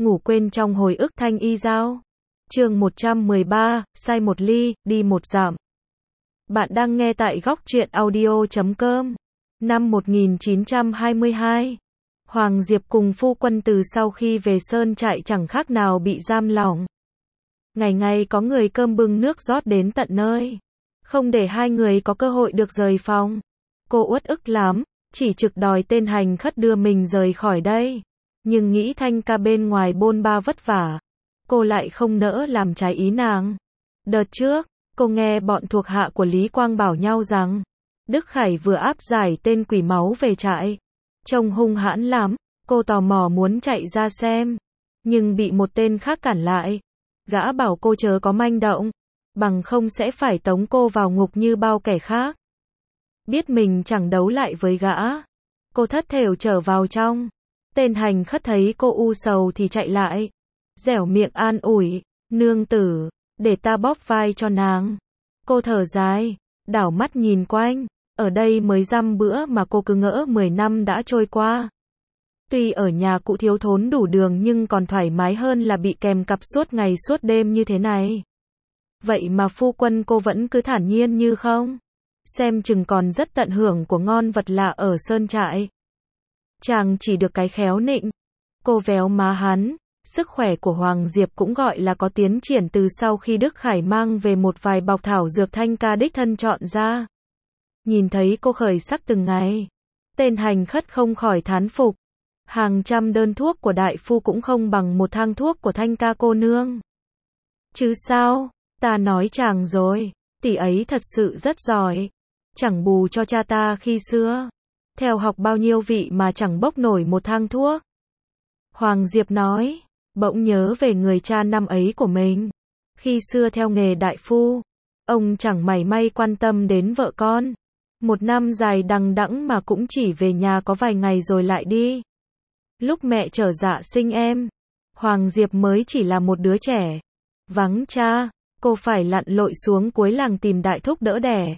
ngủ quên trong hồi ức thanh y giao. Chương 113, sai một ly, đi một dặm. Bạn đang nghe tại góc truyện audio.com. Năm 1922, Hoàng Diệp cùng phu quân từ sau khi về sơn trại chẳng khác nào bị giam lỏng. Ngày ngày có người cơm bưng nước rót đến tận nơi, không để hai người có cơ hội được rời phòng. Cô uất ức lắm, chỉ trực đòi tên hành khất đưa mình rời khỏi đây. Nhưng nghĩ Thanh ca bên ngoài bôn ba vất vả, cô lại không nỡ làm trái ý nàng. Đợt trước, cô nghe bọn thuộc hạ của Lý Quang bảo nhau rằng, Đức Khải vừa áp giải tên quỷ máu về trại. Trông hung hãn lắm, cô tò mò muốn chạy ra xem, nhưng bị một tên khác cản lại. Gã bảo cô chớ có manh động, bằng không sẽ phải tống cô vào ngục như bao kẻ khác. Biết mình chẳng đấu lại với gã, cô thất thểu trở vào trong. Tên hành khất thấy cô u sầu thì chạy lại, dẻo miệng an ủi, nương tử, để ta bóp vai cho nàng. Cô thở dài, đảo mắt nhìn quanh, ở đây mới dăm bữa mà cô cứ ngỡ 10 năm đã trôi qua. Tuy ở nhà cũ thiếu thốn đủ đường nhưng còn thoải mái hơn là bị kèm cặp suốt ngày suốt đêm như thế này. Vậy mà phu quân cô vẫn cứ thản nhiên như không. Xem chừng còn rất tận hưởng của ngon vật lạ ở sơn trại. Chàng chỉ được cái khéo nịnh. Cô véo má hắn. Sức khỏe của Hoàng Diệp cũng gọi là có tiến triển từ sau khi Đức Khải mang về một vài bọc thảo dược Thanh ca đích thân chọn ra. Nhìn thấy cô khởi sắc từng ngày, tên hành khất không khỏi thán phục. Hàng trăm đơn thuốc của đại phu cũng không bằng một thang thuốc của Thanh ca cô nương. Chứ sao, ta nói chàng rồi, tỷ ấy thật sự rất giỏi. Chẳng bù cho cha ta khi xưa. Theo học bao nhiêu vị mà chẳng bốc nổi một thang thuốc. Hoàng Diệp nói, bỗng nhớ về người cha năm ấy của mình. Khi xưa theo nghề đại phu, ông chẳng mảy may quan tâm đến vợ con. Một năm dài đằng đẵng mà cũng chỉ về nhà có vài ngày rồi lại đi. Lúc mẹ trở dạ sinh em, Hoàng Diệp mới chỉ là một đứa trẻ. Vắng cha, cô phải lặn lội xuống cuối làng tìm đại thúc đỡ đẻ.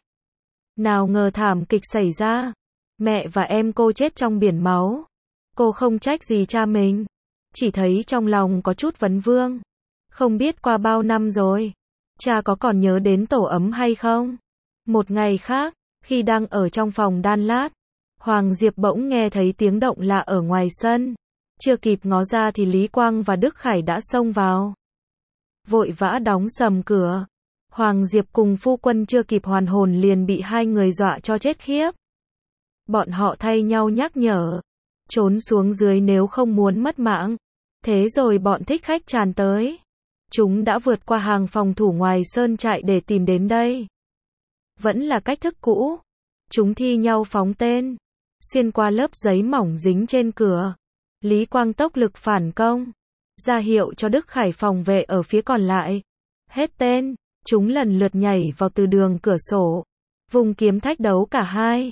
Nào ngờ thảm kịch xảy ra. Mẹ và em cô chết trong biển máu. Cô không trách gì cha mình, chỉ thấy trong lòng có chút vấn vương. Không biết qua bao năm rồi, cha có còn nhớ đến tổ ấm hay không? Một ngày khác, khi đang ở trong phòng đan lát, Hoàng Diệp bỗng nghe thấy tiếng động lạ ở ngoài sân. Chưa kịp ngó ra thì Lý Quang và Đức Khải đã xông vào. Vội vã đóng sầm cửa. Hoàng Diệp cùng phu quân chưa kịp hoàn hồn liền bị hai người dọa cho chết khiếp. Bọn họ thay nhau nhắc nhở, trốn xuống dưới nếu không muốn mất mạng. Thế rồi bọn thích khách tràn tới. Chúng đã vượt qua hàng phòng thủ ngoài sơn trại để tìm đến đây. Vẫn là cách thức cũ. Chúng thi nhau phóng tên, xuyên qua lớp giấy mỏng dính trên cửa. Lý Quang tốc lực phản công, ra hiệu cho Đức Khải phòng vệ ở phía còn lại. Hết tên, chúng lần lượt nhảy vào từ đường cửa sổ, vùng kiếm thách đấu cả hai.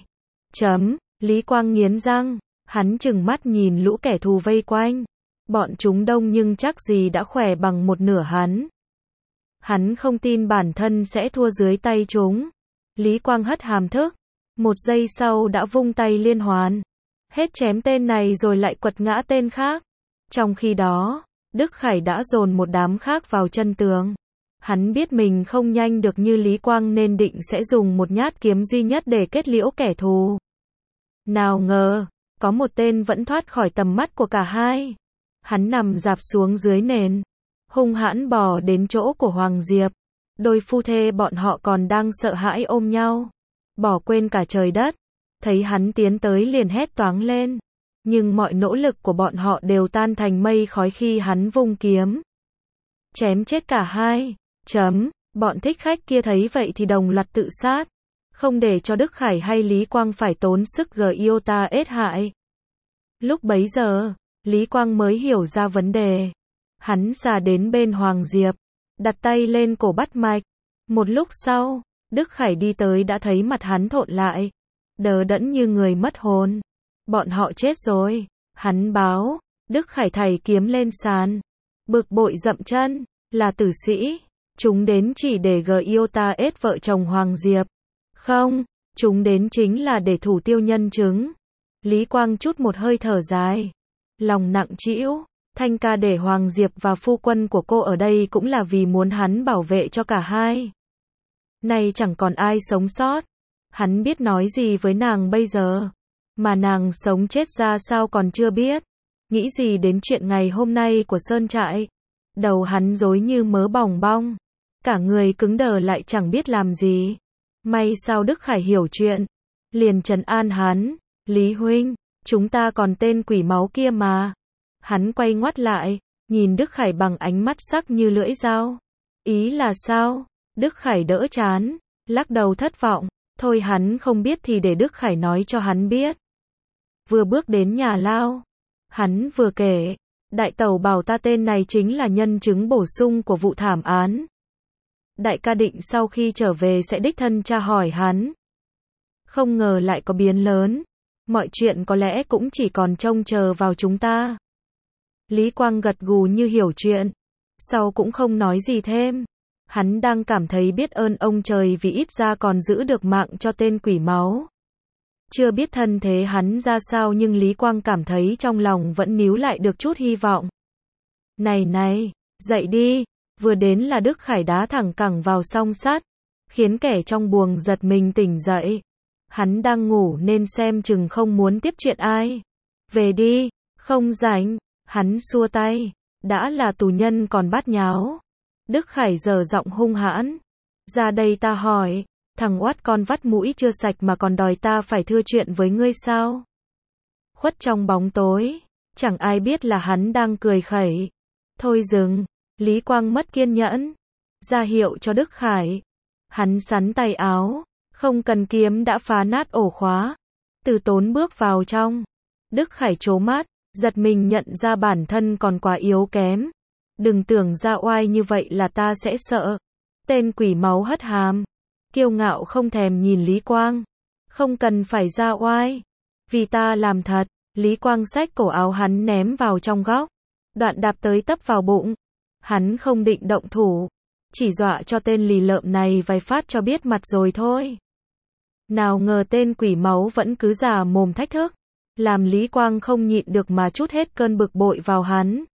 Lý Quang nghiến răng, hắn trừng mắt nhìn lũ kẻ thù vây quanh. Bọn chúng đông nhưng chắc gì đã khỏe bằng một nửa hắn. Hắn không tin bản thân sẽ thua dưới tay chúng. Lý Quang hất hàm thức, một giây sau đã vung tay liên hoàn. Hết chém tên này rồi lại quật ngã tên khác. Trong khi đó, Đức Khải đã dồn một đám khác vào chân tường. Hắn biết mình không nhanh được như Lý Quang nên định sẽ dùng một nhát kiếm duy nhất để kết liễu kẻ thù. Nào ngờ, có một tên vẫn thoát khỏi tầm mắt của cả hai. Hắn nằm rạp xuống dưới nền, hung hãn bò đến chỗ của Hoàng Diệp. Đôi phu thê bọn họ còn đang sợ hãi ôm nhau, bỏ quên cả trời đất. Thấy hắn tiến tới liền hét toáng lên. Nhưng mọi nỗ lực của bọn họ đều tan thành mây khói khi hắn vung kiếm. Chém chết cả hai. Bọn thích khách kia thấy vậy thì đồng loạt tự sát. Không để cho Đức Khải hay Lý Quang phải tốn sức iota ết hại. Lúc bấy giờ, Lý Quang mới hiểu ra vấn đề. Hắn xà đến bên Hoàng Diệp, đặt tay lên cổ bắt mạch. Một lúc sau, Đức Khải đi tới đã thấy mặt hắn thộn lại, đờ đẫn như người mất hồn. Bọn họ chết rồi, hắn báo. Đức Khải thảy kiếm lên sàn, bực bội dậm chân, là tử sĩ. Chúng đến chỉ để iota ết vợ chồng Hoàng Diệp. Không, chúng đến chính là để thủ tiêu nhân chứng. Lý Quang chút một hơi thở dài, lòng nặng trĩu, Thanh ca để Hoàng Diệp và phu quân của cô ở đây cũng là vì muốn hắn bảo vệ cho cả hai. Nay chẳng còn ai sống sót. Hắn biết nói gì với nàng bây giờ. Mà nàng sống chết ra sao còn chưa biết. Nghĩ gì đến chuyện ngày hôm nay của Sơn Trại. Đầu hắn rối như mớ bòng bong. Cả người cứng đờ lại chẳng biết làm gì. May sao Đức Khải hiểu chuyện. Liền trấn an hắn. Lý huynh, chúng ta còn tên quỷ máu kia mà. Hắn quay ngoắt lại, nhìn Đức Khải bằng ánh mắt sắc như lưỡi dao. Ý là sao? Đức Khải đỡ chán, lắc đầu thất vọng. Thôi hắn không biết thì để Đức Khải nói cho hắn biết. Vừa bước đến nhà lao, hắn vừa kể. Đại tẩu bảo ta tên này chính là nhân chứng bổ sung của vụ thảm án. Đại ca định sau khi trở về sẽ đích thân tra hỏi hắn. Không ngờ lại có biến lớn. Mọi chuyện có lẽ cũng chỉ còn trông chờ vào chúng ta. Lý Quang gật gù như hiểu chuyện. Sau cũng không nói gì thêm. Hắn đang cảm thấy biết ơn ông trời vì ít ra còn giữ được mạng cho tên quỷ máu. Chưa biết thân thế hắn ra sao nhưng Lý Quang cảm thấy trong lòng vẫn níu lại được chút hy vọng. Này, dậy đi. Vừa đến là Đức Khải đá thẳng cẳng vào song sắt, khiến kẻ trong buồng giật mình tỉnh dậy. Hắn đang ngủ nên xem chừng không muốn tiếp chuyện ai. Về đi, không rảnh. Hắn xua tay. Đã là tù nhân còn bắt nháo. Đức Khải giở giọng hung hãn. Ra đây ta hỏi. Thằng oát con vắt mũi chưa sạch mà còn đòi ta phải thưa chuyện với ngươi sao? Khuất trong bóng tối. Chẳng ai biết là hắn đang cười khẩy. Thôi dừng. Lý Quang mất kiên nhẫn. Ra hiệu cho Đức Khải. Hắn sắn tay áo. Không cần kiếm đã phá nát ổ khóa. Từ Tốn bước vào trong. Đức Khải trố mắt. Giật mình nhận ra bản thân còn quá yếu kém. Đừng tưởng ra oai như vậy là ta sẽ sợ. Tên quỷ máu hất hàm. Kiêu ngạo không thèm nhìn Lý Quang. Không cần phải ra oai. Vì ta làm thật. Lý Quang xách cổ áo hắn ném vào trong góc. Đoạn đạp tới tấp vào bụng. Hắn không định động thủ. Chỉ dọa cho tên lì lợm này vài phát cho biết mặt rồi thôi. Nào ngờ tên quỷ máu vẫn cứ già mồm thách thức. Làm Lý Quang không nhịn được mà trút hết cơn bực bội vào hắn.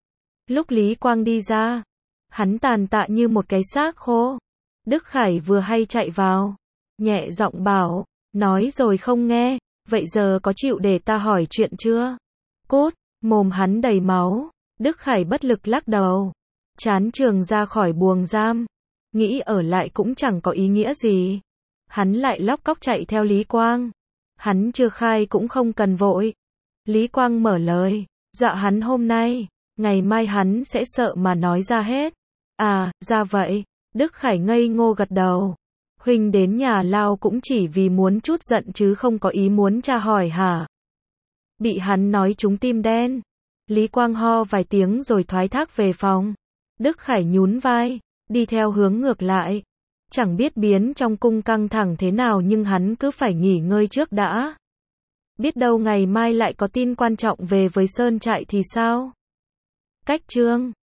Lúc Lý Quang đi ra, hắn tàn tạ như một cái xác khô. Đức Khải vừa hay chạy vào, nhẹ giọng bảo, nói rồi không nghe, vậy giờ có chịu để ta hỏi chuyện chưa? Cút, mồm hắn đầy máu. Đức Khải bất lực lắc đầu, chán trường ra khỏi buồng giam, nghĩ ở lại cũng chẳng có ý nghĩa gì. Hắn lại lóc cóc chạy theo Lý Quang. Hắn chưa khai cũng không cần vội. Lý Quang mở lời, dọa hắn hôm nay, ngày mai hắn sẽ sợ mà nói ra hết. À, ra vậy. Đức Khải ngây ngô gật đầu. Huynh đến nhà lao cũng chỉ vì muốn chút giận chứ không có ý muốn tra hỏi hả? Bị hắn nói trúng tim đen. Lý Quang ho vài tiếng rồi thoái thác về phòng. Đức Khải nhún vai, đi theo hướng ngược lại. Chẳng biết biến trong cung căng thẳng thế nào nhưng hắn cứ phải nghỉ ngơi trước đã. Biết đâu ngày mai lại có tin quan trọng về với Sơn Trại thì sao? Cách chương